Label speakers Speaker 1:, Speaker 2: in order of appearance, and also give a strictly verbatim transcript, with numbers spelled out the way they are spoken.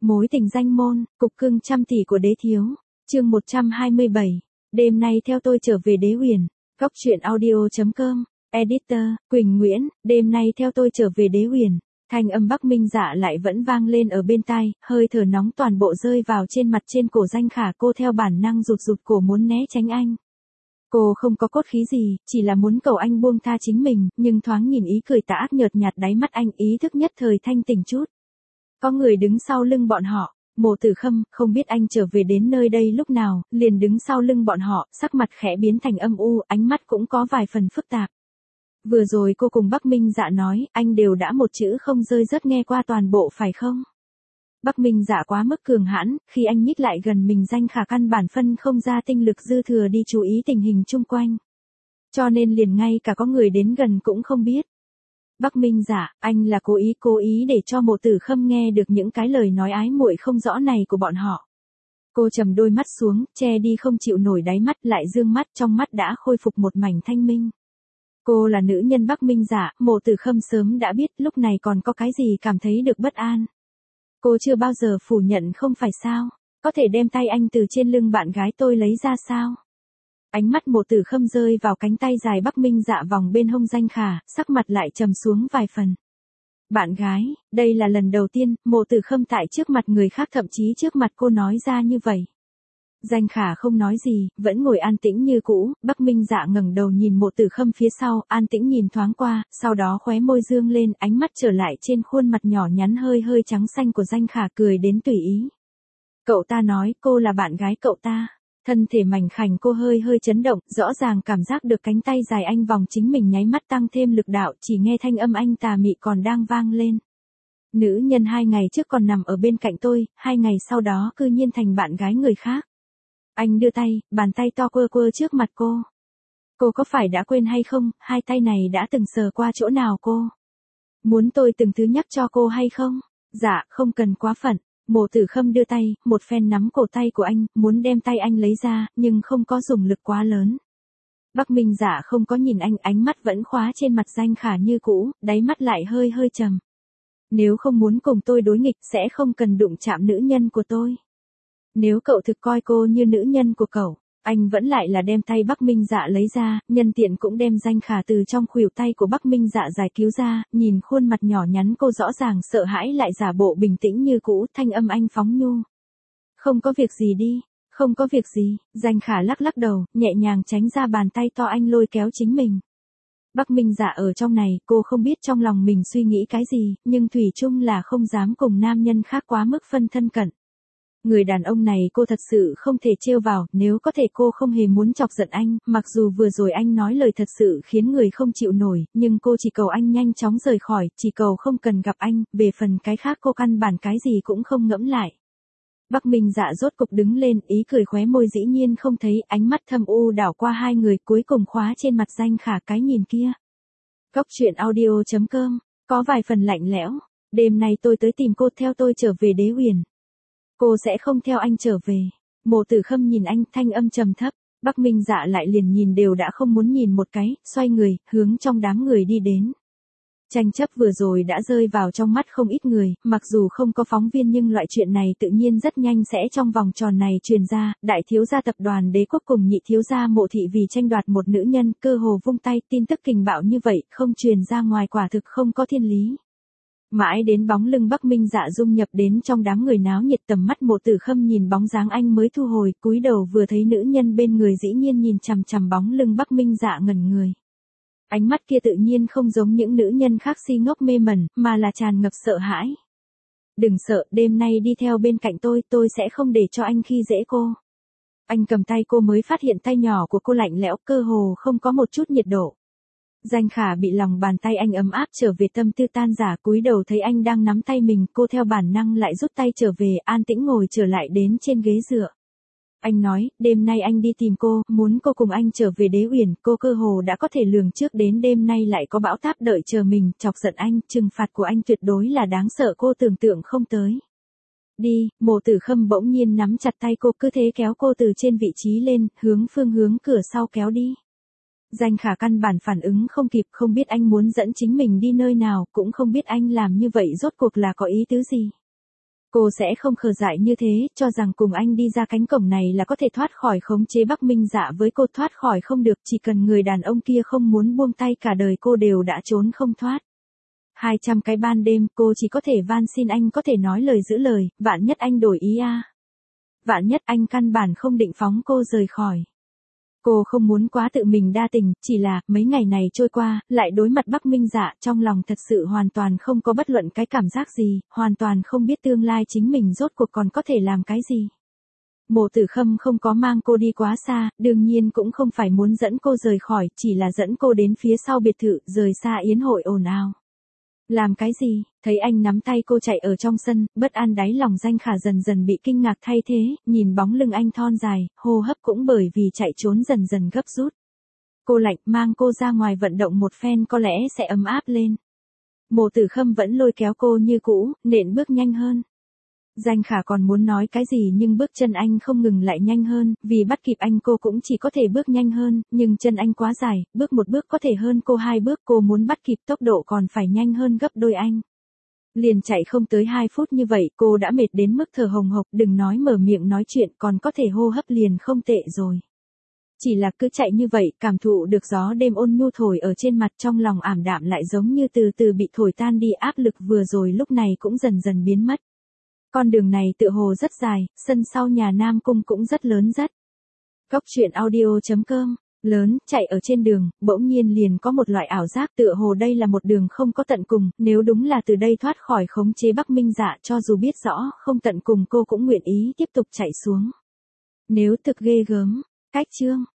Speaker 1: Mối tình danh môn, cục cưng trăm tỷ của đế thiếu. Chương một trăm hai mươi bảy. Đêm nay theo tôi trở về Đế Huyền. Góc truyện audio chấm com. Editor, Quỳnh Nguyễn, đêm nay theo tôi trở về Đế Huyền. Thanh âm Bắc Minh Dạ lại vẫn vang lên ở bên tai, hơi thở nóng toàn bộ rơi vào trên mặt trên cổ Danh Khả, cô theo bản năng rụt rụt cổ muốn né tránh anh. Cô không có cốt khí gì, chỉ là muốn cầu anh buông tha chính mình, nhưng thoáng nhìn ý cười tà ác nhợt nhạt đáy mắt anh, ý thức nhất thời thanh tỉnh chút. Có người đứng sau lưng bọn họ. Mộ Tử Khâm, không biết anh trở về đến nơi đây lúc nào, liền đứng sau lưng bọn họ, sắc mặt khẽ biến thành âm u, ánh mắt cũng có vài phần phức tạp. Vừa rồi cô cùng Bắc Minh Dạ nói, anh đều đã một chữ không rơi rớt nghe qua toàn bộ phải không? Bắc Minh Dạ quá mức cường hãn, khi anh nhích lại gần mình Danh Khả căn bản phân không ra tinh lực dư thừa đi chú ý tình hình chung quanh. Cho nên liền ngay cả có người đến gần cũng không biết. Bắc Minh Dạ, anh là cố ý cố ý để cho Mộ Tử Khâm nghe được những cái lời nói ái muội không rõ này của bọn họ. Cô trầm đôi mắt xuống, che đi không chịu nổi đáy mắt, lại dương mắt, trong mắt đã khôi phục một mảnh thanh minh. Cô là nữ nhân Bắc Minh Dạ, Mộ Tử Khâm sớm đã biết, lúc này còn có cái gì cảm thấy được bất an. Cô chưa bao giờ phủ nhận không phải sao, có thể đem tay anh từ trên lưng bạn gái tôi lấy ra sao? Ánh mắt Mộ Tử Khâm rơi vào cánh tay dài Bắc Minh Dạ vòng bên hông Danh Khả, sắc mặt lại trầm xuống vài phần. Bạn gái, đây là lần đầu tiên, Mộ Tử Khâm tại trước mặt người khác, thậm chí trước mặt cô nói ra như vậy. Danh Khả không nói gì, vẫn ngồi an tĩnh như cũ, Bắc Minh Dạ ngẩng đầu nhìn Mộ Tử Khâm phía sau, an tĩnh nhìn thoáng qua, sau đó khóe môi dương lên, ánh mắt trở lại trên khuôn mặt nhỏ nhắn hơi hơi trắng xanh của Danh Khả, cười đến tùy ý. Cậu ta nói cô là bạn gái cậu ta. Thân thể mảnh khảnh cô hơi hơi chấn động, rõ ràng cảm giác được cánh tay dài anh vòng chính mình nháy mắt tăng thêm lực đạo, chỉ nghe thanh âm anh tà mị còn đang vang lên. Nữ nhân hai ngày trước còn nằm ở bên cạnh tôi, hai ngày sau đó cư nhiên thành bạn gái người khác. Anh đưa tay, bàn tay to quơ quơ trước mặt cô. Cô có phải đã quên hay không, hai tay này đã từng sờ qua chỗ nào cô? Muốn tôi từng thứ nhắc cho cô hay không? Dạ, không cần quá phận. Mộ Tử Khâm đưa tay, một phen nắm cổ tay của anh, muốn đem tay anh lấy ra, nhưng không có dùng lực quá lớn. Bắc Minh Dạ không có nhìn anh, ánh mắt vẫn khóa trên mặt Danh Khả như cũ, đáy mắt lại hơi hơi trầm. Nếu không muốn cùng tôi đối nghịch, sẽ không cần đụng chạm nữ nhân của tôi. Nếu cậu thực coi cô như nữ nhân của cậu, anh vẫn lại là đem tay Bắc Minh Dạ lấy ra, nhân tiện cũng đem Danh Khả từ trong khuỷu tay của Bắc Minh Dạ giải cứu ra, nhìn khuôn mặt nhỏ nhắn cô rõ ràng sợ hãi lại giả bộ bình tĩnh như cũ, thanh âm anh phóng nhu. Không có việc gì đi, không có việc gì, Danh Khả lắc lắc đầu, nhẹ nhàng tránh ra bàn tay to anh lôi kéo chính mình. Bắc Minh Dạ ở trong này, cô không biết trong lòng mình suy nghĩ cái gì, nhưng thủy chung là không dám cùng nam nhân khác quá mức phân thân cận. Người đàn ông này cô thật sự không thể trêu vào, nếu có thể cô không hề muốn chọc giận anh, mặc dù vừa rồi anh nói lời thật sự khiến người không chịu nổi, nhưng cô chỉ cầu anh nhanh chóng rời khỏi, chỉ cầu không cần gặp anh, về phần cái khác cô căn bản cái gì cũng không ngẫm lại. Bắc Minh Dạ rốt cục đứng lên, ý cười khóe môi dĩ nhiên không thấy, ánh mắt thâm u đảo qua hai người, cuối cùng khóa trên mặt Danh Khả cái nhìn kia. Góc truyện audio chấm com, có vài phần lạnh lẽo, đêm nay tôi tới tìm cô, theo tôi trở về Đế Huyền. Cô sẽ không theo anh trở về. Mộ Tử Khâm nhìn anh, thanh âm trầm thấp. Bắc Minh Dạ lại liền nhìn đều đã không muốn nhìn một cái, xoay người, hướng trong đám người đi đến. Tranh chấp vừa rồi đã rơi vào trong mắt không ít người, mặc dù không có phóng viên nhưng loại chuyện này tự nhiên rất nhanh sẽ trong vòng tròn này truyền ra, đại thiếu gia tập đoàn Đế Quốc cùng nhị thiếu gia Mộ thị vì tranh đoạt một nữ nhân, cơ hồ vung tay, tin tức kình bạo như vậy, không truyền ra ngoài quả thực không có thiên lý. Mãi đến bóng lưng Bắc Minh Dạ dung nhập đến trong đám người náo nhiệt, tầm mắt Mộ Tử Khâm nhìn bóng dáng anh mới thu hồi, cúi đầu vừa thấy nữ nhân bên người dĩ nhiên nhìn chằm chằm bóng lưng Bắc Minh Dạ ngẩn người. Ánh mắt kia tự nhiên không giống những nữ nhân khác si ngốc mê mẩn, mà là tràn ngập sợ hãi. Đừng sợ, đêm nay đi theo bên cạnh tôi, tôi sẽ không để cho anh khi dễ cô. Anh cầm tay cô mới phát hiện tay nhỏ của cô lạnh lẽo, cơ hồ không có một chút nhiệt độ. Danh Khả bị lòng bàn tay anh ấm áp trở về tâm tư tan giả, cúi đầu thấy anh đang nắm tay mình, cô theo bản năng lại rút tay trở về, an tĩnh ngồi trở lại đến trên ghế dựa. Anh nói, đêm nay anh đi tìm cô, muốn cô cùng anh trở về Đế Huyền, cô cơ hồ đã có thể lường trước đến đêm nay lại có bão táp đợi chờ mình, chọc giận anh, trừng phạt của anh tuyệt đối là đáng sợ cô tưởng tượng không tới. Đi, Mộ Tử Khâm bỗng nhiên nắm chặt tay cô, cứ thế kéo cô từ trên vị trí lên, hướng phương hướng cửa sau kéo đi. Danh Khả căn bản phản ứng không kịp, không biết anh muốn dẫn chính mình đi nơi nào, cũng không biết anh làm như vậy rốt cuộc là có ý tứ gì. Cô sẽ không khờ dại như thế, cho rằng cùng anh đi ra cánh cổng này là có thể thoát khỏi khống chế Bắc Minh Dạ với cô, thoát khỏi không được, chỉ cần người đàn ông kia không muốn buông tay cả đời cô đều đã trốn không thoát. Hai trăm cái ban đêm, cô chỉ có thể van xin anh có thể nói lời giữ lời, vạn nhất anh đổi ý à. Vạn nhất anh căn bản không định phóng cô rời khỏi. Cô không muốn quá tự mình đa tình, chỉ là, mấy ngày này trôi qua, lại đối mặt Bắc Minh Dạ, trong lòng thật sự hoàn toàn không có bất luận cái cảm giác gì, hoàn toàn không biết tương lai chính mình rốt cuộc còn có thể làm cái gì. Mộ Tử Khâm không có mang cô đi quá xa, đương nhiên cũng không phải muốn dẫn cô rời khỏi, chỉ là dẫn cô đến phía sau biệt thự, rời xa yến hội ồn ào. Làm cái gì? Thấy anh nắm tay cô chạy ở trong sân, bất an đáy lòng Danh Khả dần dần bị kinh ngạc thay thế, nhìn bóng lưng anh thon dài, hô hấp cũng bởi vì chạy trốn dần dần gấp rút. Cô lạnh, mang cô ra ngoài vận động một phen có lẽ sẽ ấm áp lên. Mộ Tử Khâm vẫn lôi kéo cô như cũ, nện bước nhanh hơn. Danh Khả còn muốn nói cái gì nhưng bước chân anh không ngừng lại nhanh hơn, vì bắt kịp anh cô cũng chỉ có thể bước nhanh hơn, nhưng chân anh quá dài, bước một bước có thể hơn cô hai bước, cô muốn bắt kịp tốc độ còn phải nhanh hơn gấp đôi anh. Liền chạy không tới hai phút như vậy cô đã mệt đến mức thở hồng hộc, đừng nói mở miệng nói chuyện còn có thể hô hấp liền không tệ rồi. Chỉ là cứ chạy như vậy, cảm thụ được gió đêm ôn nhu thổi ở trên mặt, trong lòng ảm đạm lại giống như từ từ bị thổi tan đi, áp lực vừa rồi lúc này cũng dần dần biến mất. Con đường này tựa hồ rất dài, sân sau nhà Nam Cung cũng rất lớn rất. Góc truyện audio chấm com, lớn, chạy ở trên đường, bỗng nhiên liền có một loại ảo giác tựa hồ đây là một đường không có tận cùng, nếu đúng là từ đây thoát khỏi khống chế Bắc Minh Dạ, cho dù biết rõ không tận cùng cô cũng nguyện ý tiếp tục chạy xuống. Nếu thực ghê gớm, cách chương.